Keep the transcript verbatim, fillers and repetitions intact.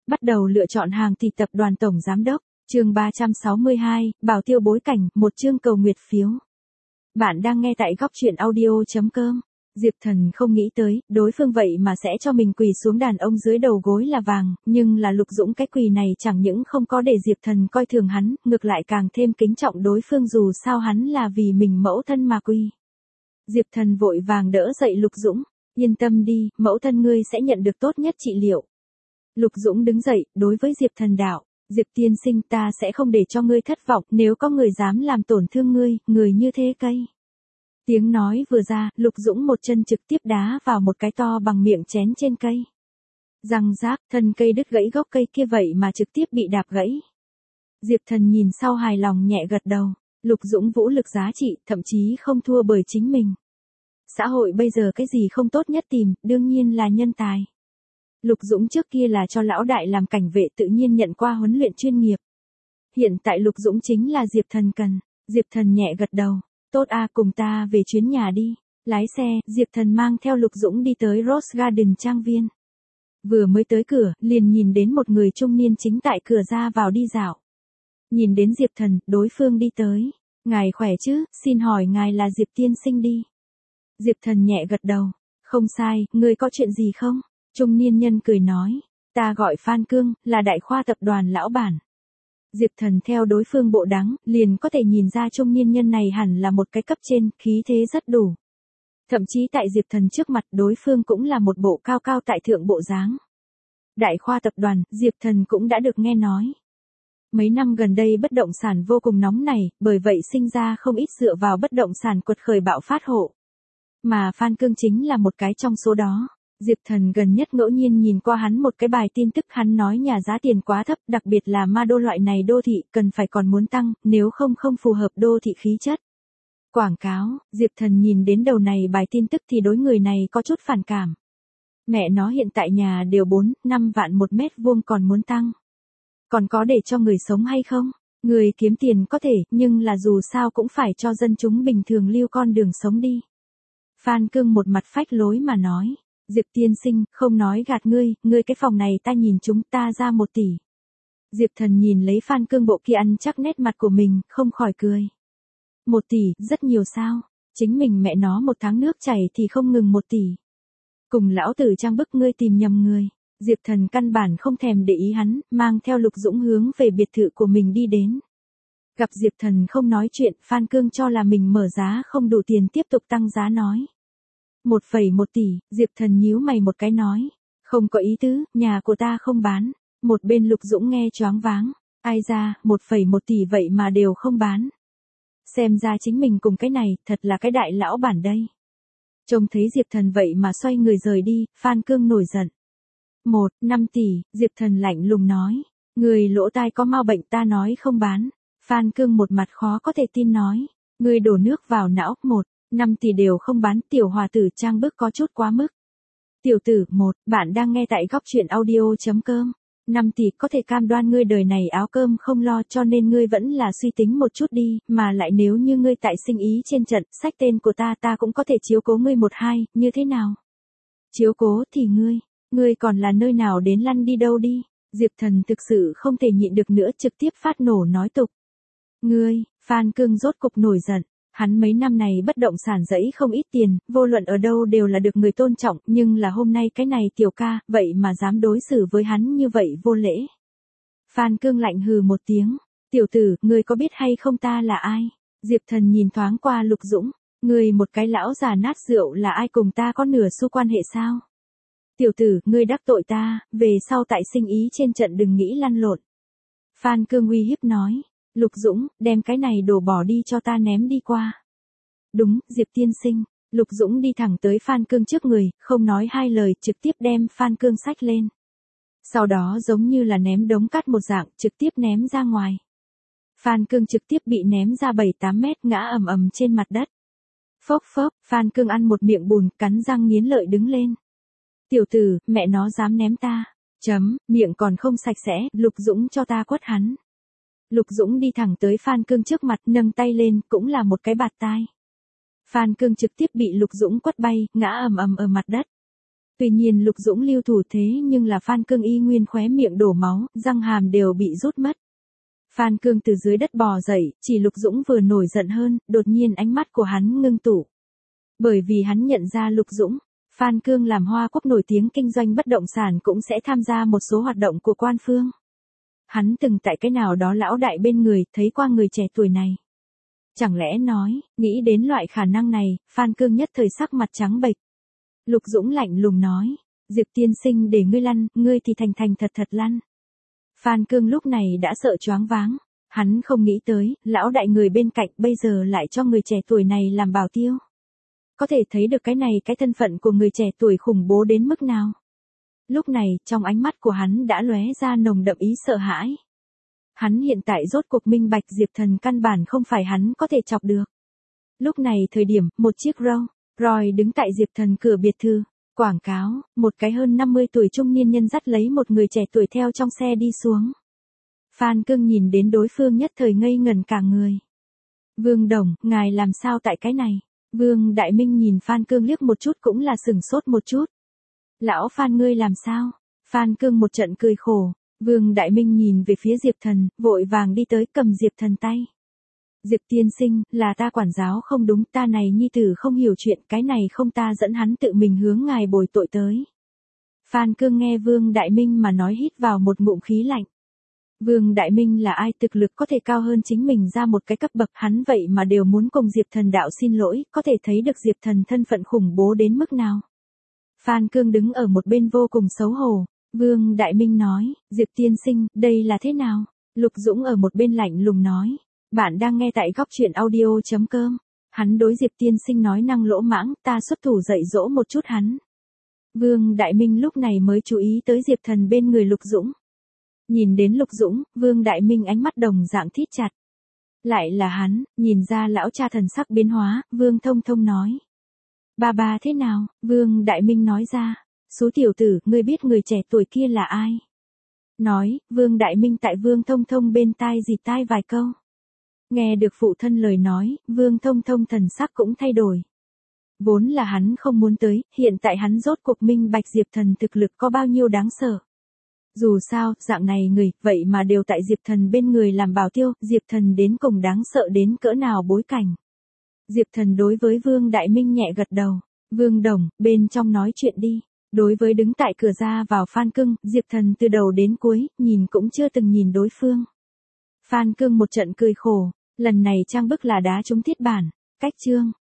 Bắt đầu lựa chọn hàng thì tập đoàn tổng giám đốc, chương ba trăm sáu mươi hai, bảo tiêu bối cảnh, một chương cầu nguyệt phiếu. Bạn đang nghe tại góc truyện audio.com. Diệp Thần không nghĩ tới, đối phương vậy mà sẽ cho mình quỳ xuống đàn ông dưới đầu gối là vàng, nhưng là Lục Dũng cái quỳ này chẳng những không có để Diệp Thần coi thường hắn, ngược lại càng thêm kính trọng đối phương dù sao hắn là vì mình mẫu thân mà quỳ. Diệp Thần vội vàng đỡ dậy Lục Dũng, yên tâm đi, mẫu thân ngươi sẽ nhận được tốt nhất trị liệu. Lục Dũng đứng dậy, đối với Diệp Thần đạo, Diệp tiên sinh ta sẽ không để cho ngươi thất vọng, nếu có người dám làm tổn thương ngươi, người như thế cây. Tiếng nói vừa ra, Lục Dũng một chân trực tiếp đá vào một cái to bằng miệng chén trên cây. Răng rác, thân cây đứt gãy gốc cây kia vậy mà trực tiếp bị đạp gãy. Diệp Thần nhìn sau hài lòng nhẹ gật đầu, Lục Dũng vũ lực giá trị, thậm chí không thua bởi chính mình. Xã hội bây giờ cái gì không tốt nhất tìm, đương nhiên là nhân tài. Lục Dũng trước kia là cho lão đại làm cảnh vệ tự nhiên nhận qua huấn luyện chuyên nghiệp. Hiện tại Lục Dũng chính là Diệp Thần cần. Diệp Thần nhẹ gật đầu, tốt a, cùng ta về chuyến nhà đi. Lái xe, Diệp Thần mang theo Lục Dũng đi tới Rose Garden trang viên. Vừa mới tới cửa, liền nhìn đến một người trung niên chính tại cửa ra vào đi dạo. Nhìn đến Diệp Thần, đối phương đi tới. Ngài khỏe chứ, xin hỏi ngài là Diệp tiên sinh đi. Diệp Thần nhẹ gật đầu, không sai, ngươi có chuyện gì không? Trung niên nhân cười nói, ta gọi Phan Cương, là đại khoa tập đoàn lão bản. Diệp Thần theo đối phương bộ dáng, liền có thể nhìn ra trung niên nhân này hẳn là một cái cấp trên, khí thế rất đủ. Thậm chí tại Diệp Thần trước mặt đối phương cũng là một bộ cao cao tại thượng bộ dáng. Đại khoa tập đoàn, Diệp Thần cũng đã được nghe nói. Mấy năm gần đây bất động sản vô cùng nóng này, bởi vậy sinh ra không ít dựa vào bất động sản quật khởi bạo phát hộ. Mà Phan Cương chính là một cái trong số đó. Diệp Thần gần nhất ngẫu nhiên nhìn qua hắn một cái bài tin tức, hắn nói nhà giá tiền quá thấp, đặc biệt là ma đô loại này đô thị cần phải còn muốn tăng, nếu không không phù hợp đô thị khí chất. Quảng cáo, Diệp Thần nhìn đến đầu này bài tin tức thì đối người này có chút phản cảm. Mẹ nó hiện tại nhà đều bốn, năm vạn một mét vuông còn muốn tăng. Còn có để cho người sống hay không? Người kiếm tiền có thể, nhưng là dù sao cũng phải cho dân chúng bình thường lưu con đường sống đi. Phan Cương một mặt phách lối mà nói. Diệp tiên sinh, không nói gạt ngươi, ngươi cái phòng này ta nhìn chúng ta ra một tỷ. Diệp Thần nhìn lấy Phan Cương bộ kia ăn chắc nét mặt của mình, không khỏi cười. Một tỷ, rất nhiều sao? Chính mình mẹ nó một tháng nước chảy thì không ngừng một tỷ. Cùng lão tử trang bức ngươi tìm nhầm người. Diệp Thần căn bản không thèm để ý hắn, mang theo Lục Dũng hướng về biệt thự của mình đi đến. Gặp Diệp Thần không nói chuyện, Phan Cương cho là mình mở giá không đủ tiền tiếp tục tăng giá nói. Một phẩy một tỷ, Diệp Thần nhíu mày một cái nói. Không có ý tứ, nhà của ta không bán. Một bên Lục Dũng nghe choáng váng. Ai ra, một phẩy một tỷ vậy mà đều không bán. Xem ra chính mình cùng cái này, thật là cái đại lão bản đây. Trông thấy Diệp Thần vậy mà xoay người rời đi, Phan Cương nổi giận. Một, năm tỷ, Diệp Thần lạnh lùng nói. Người lỗ tai có mau bệnh ta nói không bán. Phan Cương một mặt khó có thể tin nói. Người đổ nước vào não, một. năm tỷ đều không bán, tiểu hòa tử trang bức có chút quá mức. Tiểu tử, một, bạn đang nghe tại góc truyện audio.com. năm tỷ có thể cam đoan ngươi đời này áo cơm không lo, cho nên ngươi vẫn là suy tính một chút đi, mà lại nếu như ngươi tại sinh ý trên trận, sách tên của ta ta cũng có thể chiếu cố ngươi một hai, như thế nào? Chiếu cố thì ngươi, ngươi còn là nơi nào đến lăn đi đâu đi? Diệp Thần thực sự không thể nhịn được nữa trực tiếp phát nổ nói tục. Ngươi, Phan Cương rốt cục nổi giận. Hắn mấy năm này bất động sản dẫy không ít tiền, vô luận ở đâu đều là được người tôn trọng, nhưng là hôm nay cái này tiểu ca, vậy mà dám đối xử với hắn như vậy vô lễ. Phan Cương lạnh hừ một tiếng, tiểu tử, ngươi có biết hay không ta là ai? Diệp Thần nhìn thoáng qua Lục Dũng, ngươi một cái lão già nát rượu là ai cùng ta có nửa xu quan hệ sao? Tiểu tử, ngươi đắc tội ta, về sau tại sinh ý trên trận đừng nghĩ lăn lộn. Phan Cương uy hiếp nói. Lục Dũng, đem cái này đổ bỏ đi cho ta ném đi qua. Đúng, Diệp tiên sinh. Lục Dũng đi thẳng tới Phan Cương trước người, không nói hai lời, trực tiếp đem Phan Cương xách lên. Sau đó giống như là ném đống cát một dạng, trực tiếp ném ra ngoài. Phan Cương trực tiếp bị ném ra bảy tám mét, ngã ầm ầm trên mặt đất. Phốc phốc, Phan Cương ăn một miệng bùn, cắn răng nghiến lợi đứng lên. Tiểu tử, mẹ nó dám ném ta. Chấm, miệng còn không sạch sẽ, Lục Dũng cho ta quất hắn. Lục Dũng đi thẳng tới Phan Cương trước mặt, nâng tay lên, cũng là một cái bạt tai. Phan Cương trực tiếp bị Lục Dũng quất bay, ngã ầm ầm ở mặt đất. Tuy nhiên Lục Dũng lưu thủ thế nhưng là Phan Cương y nguyên khóe miệng đổ máu, răng hàm đều bị rút mất. Phan Cương từ dưới đất bò dậy, chỉ Lục Dũng vừa nổi giận hơn, đột nhiên ánh mắt của hắn ngưng tụ. Bởi vì hắn nhận ra Lục Dũng, Phan Cương làm Hoa Quốc nổi tiếng kinh doanh bất động sản cũng sẽ tham gia một số hoạt động của quan phương. Hắn từng tại cái nào đó lão đại bên người thấy qua người trẻ tuổi này. Chẳng lẽ nói, nghĩ đến loại khả năng này, Phan Cương nhất thời sắc mặt trắng bệch. Lục Dũng lạnh lùng nói, Diệp tiên sinh để ngươi lăn, ngươi thì thành thành thật thật lăn. Phan Cương lúc này đã sợ choáng váng, hắn không nghĩ tới, lão đại người bên cạnh bây giờ lại cho người trẻ tuổi này làm bảo tiêu. Có thể thấy được cái này cái thân phận của người trẻ tuổi khủng bố đến mức nào. Lúc này, trong ánh mắt của hắn đã lóe ra nồng đậm ý sợ hãi. Hắn hiện tại rốt cuộc minh bạch Diệp Thần căn bản không phải hắn có thể chọc được. Lúc này thời điểm, một chiếc Rolls Royce đứng tại Diệp Thần cửa biệt thự, quảng cáo, một cái hơn năm mươi tuổi trung niên nhân dắt lấy một người trẻ tuổi theo trong xe đi xuống. Phan Cương nhìn đến đối phương nhất thời ngây ngẩn cả người. Vương Đồng, ngài làm sao tại cái này? Vương Đại Minh nhìn Phan Cương liếc một chút cũng là sửng sốt một chút. Lão Phan ngươi làm sao? Phan Cương một trận cười khổ. Vương Đại Minh nhìn về phía Diệp Thần, vội vàng đi tới cầm Diệp Thần tay. Diệp tiên sinh, là ta quản giáo không đúng, ta này nhi tử không hiểu chuyện, cái này không ta dẫn hắn tự mình hướng ngài bồi tội tới. Phan Cương nghe Vương Đại Minh mà nói hít vào một ngụm khí lạnh. Vương Đại Minh là ai, thực lực có thể cao hơn chính mình ra một cái cấp bậc, hắn vậy mà đều muốn cùng Diệp Thần đạo xin lỗi, có thể thấy được Diệp Thần thân phận khủng bố đến mức nào. Phan Cương đứng ở một bên vô cùng xấu hổ. Vương Đại Minh nói, Diệp tiên sinh, đây là thế nào? Lục Dũng ở một bên lạnh lùng nói, bạn đang nghe tại góc truyện audio chấm com. Hắn đối Diệp tiên sinh nói năng lỗ mãng, ta xuất thủ dạy dỗ một chút hắn. Vương Đại Minh lúc này mới chú ý tới Diệp Thần bên người Lục Dũng. Nhìn đến Lục Dũng, Vương Đại Minh ánh mắt đồng dạng thít chặt. Lại là hắn, nhìn ra lão cha thần sắc biến hóa, Vương Thông Thông nói. Ba ba thế nào? Vương Đại Minh nói ra. Số tiểu tử, ngươi biết người trẻ tuổi kia là ai? Nói, Vương Đại Minh tại Vương Thông Thông bên tai dì tai vài câu. Nghe được phụ thân lời nói, Vương Thông Thông thần sắc cũng thay đổi. Vốn là hắn không muốn tới, hiện tại hắn rốt cuộc minh bạch Diệp Thần thực lực có bao nhiêu đáng sợ. Dù sao, dạng này người, vậy mà đều tại Diệp Thần bên người làm bảo tiêu, Diệp Thần đến cùng đáng sợ đến cỡ nào bối cảnh. Diệp Thần đối với Vương Đại Minh nhẹ gật đầu. Vương Đồng, bên trong nói chuyện đi. Đối với đứng tại cửa ra vào Phan Cương, Diệp Thần từ đầu đến cuối, nhìn cũng chưa từng nhìn đối phương. Phan Cương một trận cười khổ, lần này trang bức là đá trúng thiết bản, cách chương.